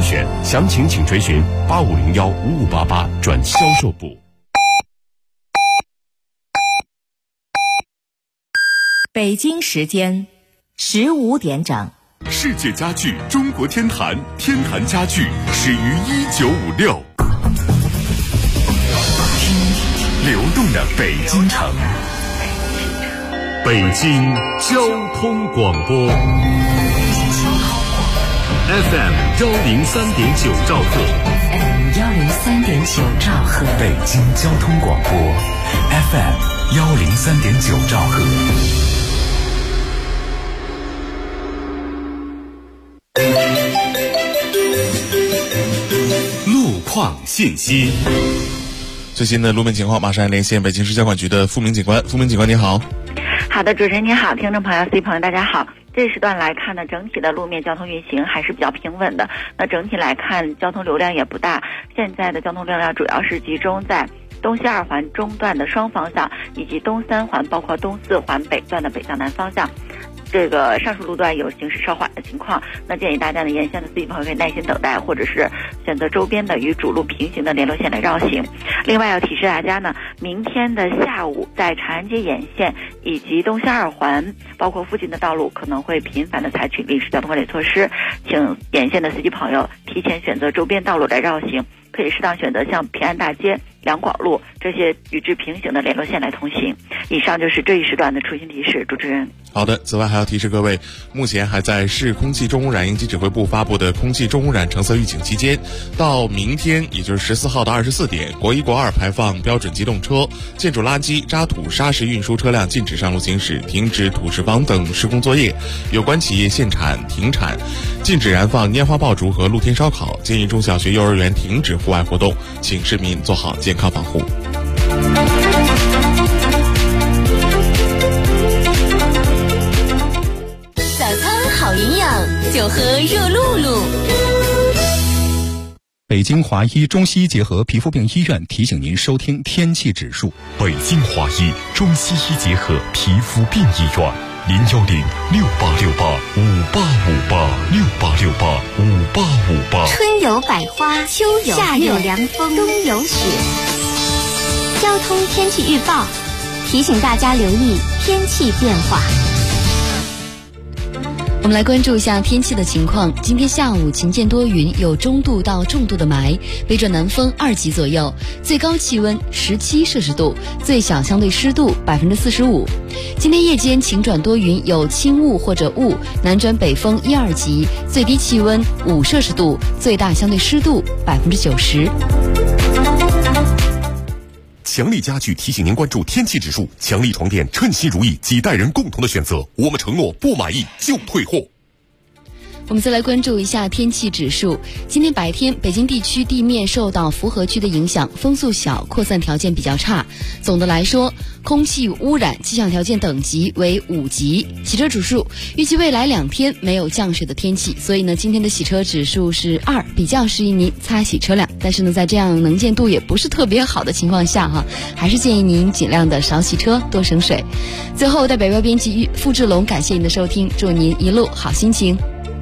选，详情请垂询85015588转销售部。 北京时间15点整。 世界家具中国天坛，天坛家具始于1956。流动的北京城，北京交通广播 FM 103.9兆赫 103.9兆赫， 北京交通广播 FM 103.9兆赫。路况信息。 最新的路面情况，马上连线北京市交管局的付明警官。付明警官，你好。 好的，主持人你好，听众朋友、C 朋友大家好。这时段来看呢，整体的路面交通运行还是比较平稳的。那整体来看，交通流量也不大。现在的交通流量主要是集中在东西二环中段的双方向，以及东三环包括东四环北段的北向南方向。这个上述路段有行驶稍缓的情况，那建议大家呢沿线的司机朋友可以耐心等待，或者是选择周边的与主路平行的联络线来绕行。另外要提示大家呢，明天的下午在长安街沿线以及东西二环包括附近的道路可能会频繁的采取临时交通管理措施，请沿线的司机朋友提前选择周边道路来绕行，可以适当选择像平安大街、两广路这些与之平行的联络线来通行。以上就是这一时段的出行提示，主持人。 好的，此外还要提示各位，目前还在市空气重污染应急指挥部发布的空气重污染橙色预警期间，到明天也就是14号的24点，国1、国2排放标准机动车、建筑垃圾、渣土、砂石运输车辆禁止上路行驶，停止土石房等施工作业，有关企业限产停产，禁止燃放烟花爆竹和露天烧烤，建议中小学、幼儿园停止户外活动，请市民做好健康防护。 早餐好营养，就喝热露露。 北京华医中西医结合皮肤病医院提醒您收听天气指数。 北京华医中西医结合皮肤病医院，0106868586868685858。 春有百花，秋有夏有凉风，冬有雪。交通天气预报提醒大家留意天气变化。 我们来关注一下天气的情况。今天下午晴间多云，有中度到重度的霾，北转南风2级左右，最高气温17摄氏度，最小相对湿度45%。今天夜间晴转多云，有轻雾或者雾，南转北风1、2级，最低气温5摄氏度，最大相对湿度90%。 强力家具提醒您关注天气指数，强力床垫称心如意，几代人共同的选择，我们承诺不满意就退货。 我们再来关注一下天气指数。今天白天，北京地区地面受到符合区的影响，风速小，扩散条件比较差。总的来说，空气污染气象条件等级为5级。洗车指数预计未来2天没有降水的天气，所以呢，今天的洗车指数是2，比较适宜您擦洗车辆。但是呢，在这样能见度也不是特别好的情况下还是建议您尽量的少洗车，多省水。最后，代表标编辑付志龙感谢您的收听，祝您一路好心情。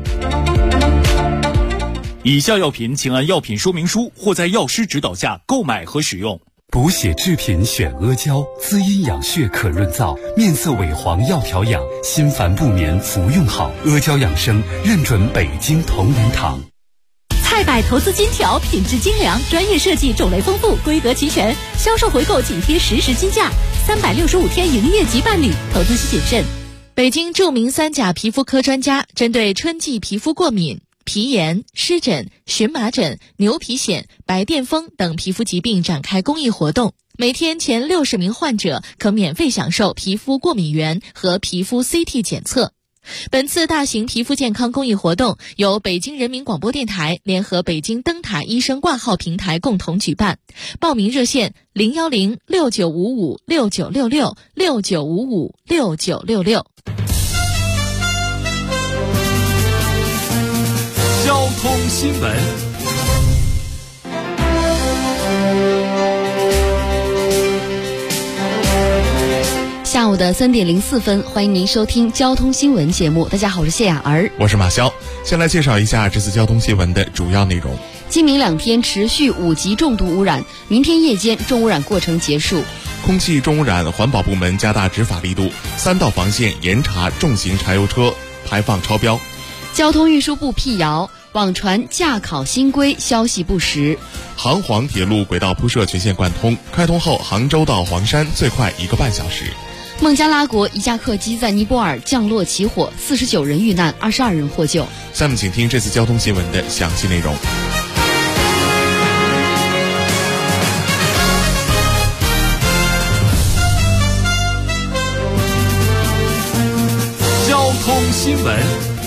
以下药品请按药品说明书或在药师指导下购买和使用。 补血制品选阿胶，滋阴养血可润燥，面色萎黄要调养，心烦不眠服用好。阿胶养生认准北京同仁堂。 菜百投资金条，品质精良，专业设计，种类丰富，规格齐全，销售回购紧贴实时金价，365天营业即办理，投资需谨慎。 北京著名3甲皮肤科专家针对春季皮肤过敏、皮炎、湿疹、荨麻疹、牛皮癣、白癜风等皮肤疾病展开公益活动，每天前60名患者可免费享受皮肤过敏原和皮肤 CT 检测。本次大型皮肤健康公益活动由北京人民广播电台联合北京灯塔医生挂号平台共同举办，报名热线010-6955-6966，6955-6966。 交通新闻。 下午的的3点04分，欢迎您收听交通新闻节目。大家好，我是谢雅儿， 我是马潇。先来介绍一下这次交通新闻的主要内容。 今明2天持续5级重度污染，明天夜间重污染过程结束。 空气重污染环保部门加大执法力度，3道防线严查重型柴油车排放超标。 交通运输部辟谣，网传驾考新规消息不实。 杭黄铁路轨道铺设全线贯通，开通后杭州到黄山最快1个半小时。 孟加拉国一架客机在尼泊尔降落起火，49人遇难，22人获救。 下面请听这次交通新闻的详细内容。 交通新闻。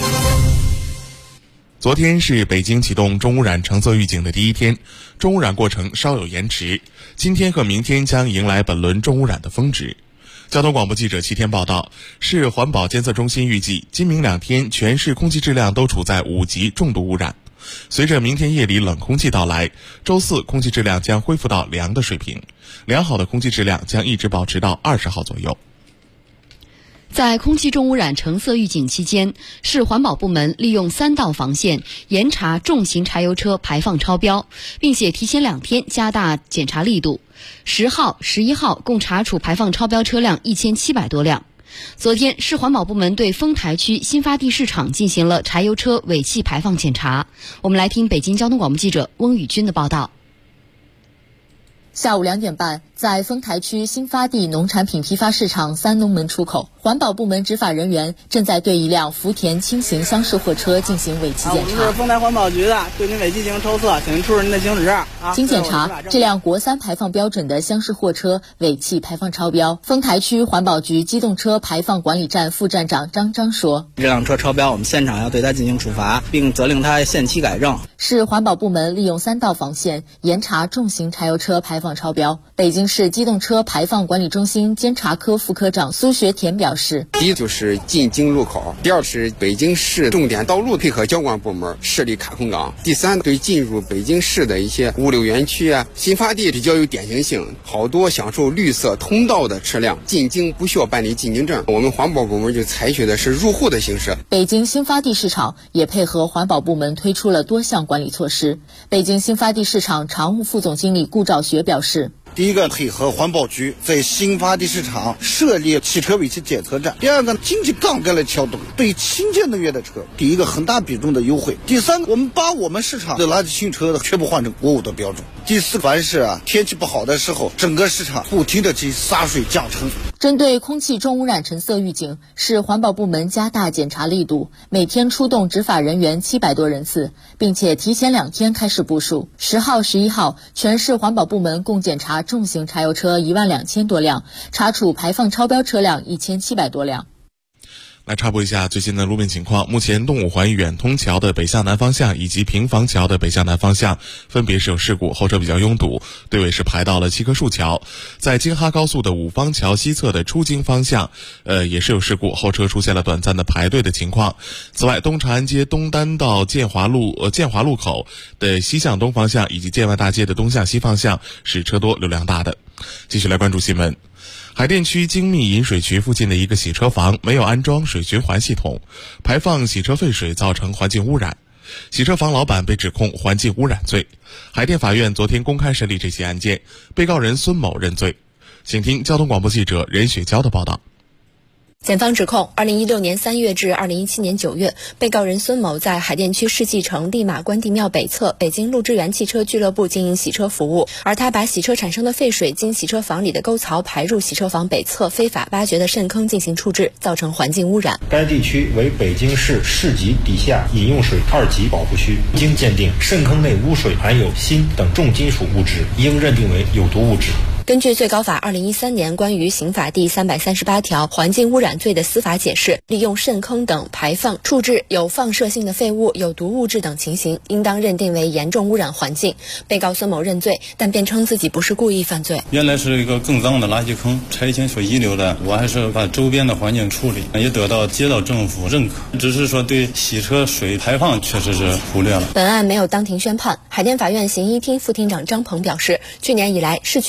昨天是北京启动重污染橙色预警的第一天，重污染过程稍有延迟，今天和明天将迎来本轮重污染的峰值。交通广播记者齐天报道，市环保监测中心预计今明2天全市空气质量都处在5级重度污染。随着明天夜里冷空气到来，周4空气质量将恢复到良的水平，良好的空气质量将一直保持到20号左右。 在空气重污染橙色预警期间，市环保部门利用3道防线严查重型柴油车排放超标，并且提前2天加大检查力度。10号、11号共查处排放超标车辆1700多辆。昨天，市环保部门对丰台区新发地市场进行了柴油车尾气排放检查。我们来听北京交通广播记者翁宇军的报道。 下午2点半，在丰台区新发地农产品批发市场3农门出口，环保部门执法人员正在对一辆福田轻型厢式货车进行尾气检查。 我们是丰台环保局的，对您尾气进行抽测，请您出示您的行驶证。 经检查，这辆国3排放标准的厢式货车尾气排放超标。丰台区环保局机动车排放管理站副站长张章说：“ 这辆车超标，我们现场要对它进行处罚，并责令它限期改正。” 市环保部门利用3道防线严查重型柴油车排放超标。北京市机动车排放管理中心监察科副科长苏学田表示： 第一就是进京入口，第二是北京市重点道路配合交管部门设立卡空港，第三对进入北京市的一些物流园区新发地比较有典型性，好多享受绿色通道的车辆进京不需要办理进京证，我们环保部门就采取的是入户的形式。 北京新发地市场也配合环保部门推出了多项管理措施。北京新发地市场常务副总经理顾兆学表示： 第一个，配合环保局在新发地市场设立汽车尾气检测站；第二个，经济杠杆来调动，对新建能源的车给一个很大比重的优惠；第三个，我们把我们市场的垃圾新车全部换成国5的标准；第四，凡是天气不好的时候，整个市场不停地去洒水降尘。 针对空气重污染橙色预警，市环保部门加大检查力度，每天出动执法人员700多人次，并且提前2天开始部署。10号、11号，全市环保部门共检查重型柴油车12000多辆，查处排放超标车辆1700多辆。 来插播一下最新的路面情况。目前动物环远通桥的北向南方向以及平房桥的北向南方向分别是有事故，后车比较拥堵，队尾是排到了7棵树桥。在京哈高速的五方桥西侧的出京方向也是有事故，后车出现了短暂的排队的情况。此外，东长安街东单到建华路口的西向东方向以及建外大街的东向西方向是车多流量大的。继续来关注新闻。海淀区精密引水渠附近的一个洗车房没有安装水循环系统，排放洗车废水造成环境污染，洗车房老板被指控环境污染罪。海淀法院昨天公开审理这起案件，被告人孙某认罪。请听交通广播记者任雪娇的报道。 检方指控，2016年3月至2017年9月，被告人孙某在海淀区世纪城立马关帝庙北侧北京陆之源汽车俱乐部经营洗车服务，而他把洗车产生的废水经洗车房里的沟槽排入洗车房北侧非法挖掘的渗坑进行处置，造成环境污染。 该地区为北京市市级地下饮用水2级保护区，经鉴定，渗坑内污水含有锌等重金属物质，应认定为有毒物质。 根据最高法2013年关于刑法第338条环境污染罪的司法解释，利用渗坑等排放、处置有放射性的废物、有毒物质等情形，应当认定为严重污染环境。被告孙某认罪，但辩称自己不是故意犯罪。 原来是一个更脏的垃圾坑，拆迁所遗留的，我还是把周边的环境处理，也得到街道政府认可，只是说对洗车水排放确实是忽略了。 本案没有当庭宣判。海淀法院刑一厅副厅长张鹏表示，去年以来，市区环境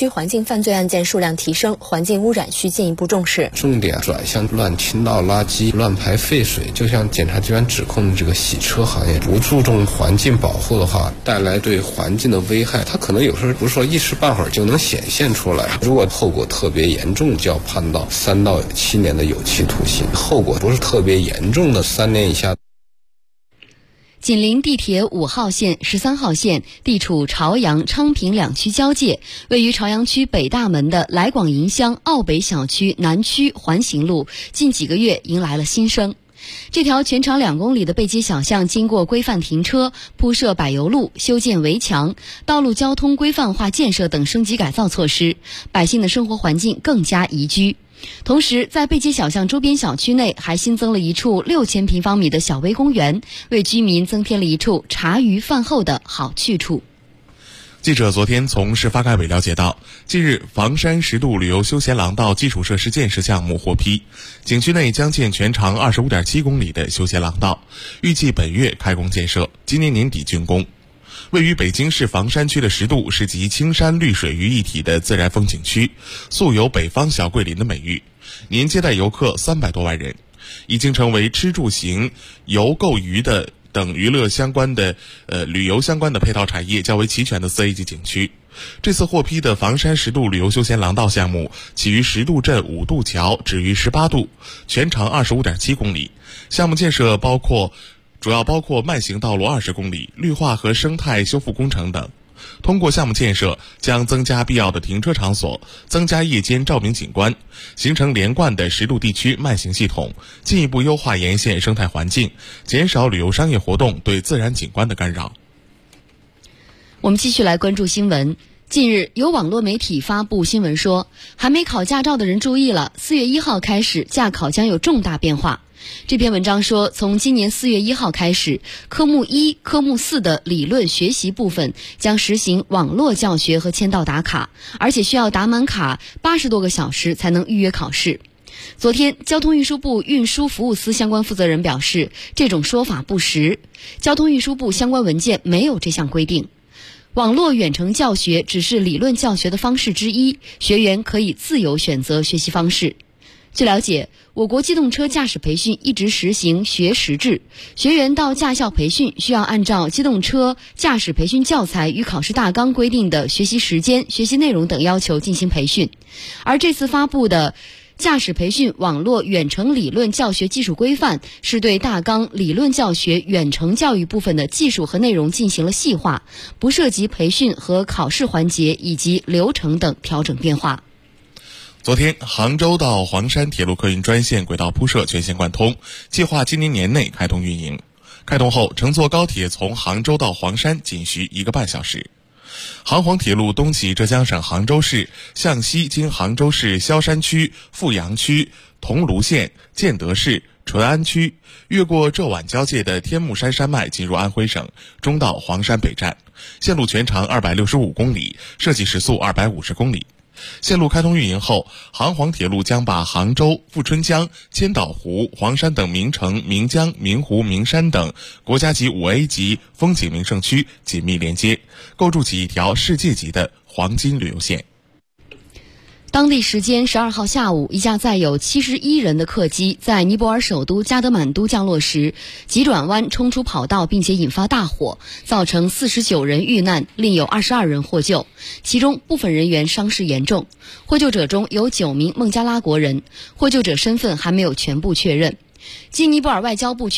人犯罪案件数量提升，环境污染需进一步重视。 重点转向乱倾倒垃圾、乱排废水，就像检察机关指控的这个洗车行业，不注重环境保护的话，带来对环境的危害，它可能有时候不是说一时半会儿就能显现出来。如果后果特别严重，就要判到3到7年的有期徒刑；后果不是特别严重的，3年以下。 紧邻地铁5号线、13号线，地处朝阳、昌平两区交界，位于朝阳区北大门的来广营乡奥北小区南区环形路，近几个月迎来了新生。这条全长2公里的背街小巷，经过规范停车、铺设柏油路、修建围墙、道路交通规范化建设等升级改造措施，百姓的生活环境更加宜居。同时，在背街小巷周边小区内还新增了一处6000平方米的小微公园，为居民增添了一处茶余饭后的好去处。 记者昨天从市发改委了解到，近日房山10渡旅游休闲廊道基础设施建设项目获批，景区内将建全长25.7公里的休闲廊道，预计本月开工建设，今年年底竣工。位于北京市房山区的10渡是集青山绿水于一体的自然风景区，素有北方小桂林的美誉，年接待游客300多万人，已经成为吃住行游购娱的等娱乐相关的旅游相关的配套产业较为齐全的4A 级景区。这次获批的房山10渡旅游休闲廊道项目，起于10渡镇5渡桥，止于18渡，全长25.7公里。项目建设主要包括慢行道路20公里、绿化和生态修复工程等。通过项目建设，将增加必要的停车场所，增加夜间照明景观，形成连贯的10渡地区慢行系统，进一步优化沿线生态环境，减少旅游商业活动对自然景观的干扰。 我们继续来关注新闻。近日，有网络媒体发布新闻说，还没考驾照的人注意了，4月1号开始，驾考将有重大变化。这篇文章说，从今年4月1号开始，科目1、科目4的理论学习部分将实行网络教学和签到打卡，而且需要打满卡80多个小时才能预约考试。昨天，交通运输部运输服务司相关负责人表示，这种说法不实，交通运输部相关文件没有这项规定。网络远程教学只是理论教学的方式之一，学员可以自由选择学习方式。据了解，我国机动车驾驶培训一直实行学时制，学员到驾校培训需要按照机动车驾驶培训教材与考试大纲规定的学习时间、学习内容等要求进行培训。而这次发布的驾驶培训网络远程理论教学技术规范，是对大纲理论教学远程教育部分的技术和内容进行了细化，不涉及培训和考试环节以及流程等调整变化。 昨天，杭州到黄山铁路客运专线轨道铺设全线贯通，计划今年年内开通运营。开通后，乘坐高铁从杭州到黄山仅需1个半小时。杭黄铁路东起浙江省杭州市，向西经杭州市萧山区、富阳区、桐庐县、建德市、淳安区，越过浙皖交界的天目山山脉进入安徽省，终到黄山北站。线路全长265公里，设计时速250公里。线路开通运营后，杭黄铁路将把杭州、富春江、千岛湖、黄山等名城、名江、名湖、名山等国家级5A 级风景名胜区紧密连接，构筑起一条世界级的黄金旅游线。 当地时间12号下午，一架载有71人的客机在尼泊尔首都加德满都降落时，急转弯冲出跑道，并且引发大火，造成49人遇难，另有22人获救，其中部分人员伤势严重。获救者中有9名孟加拉国人，获救者身份还没有全部确认。经尼泊尔外交部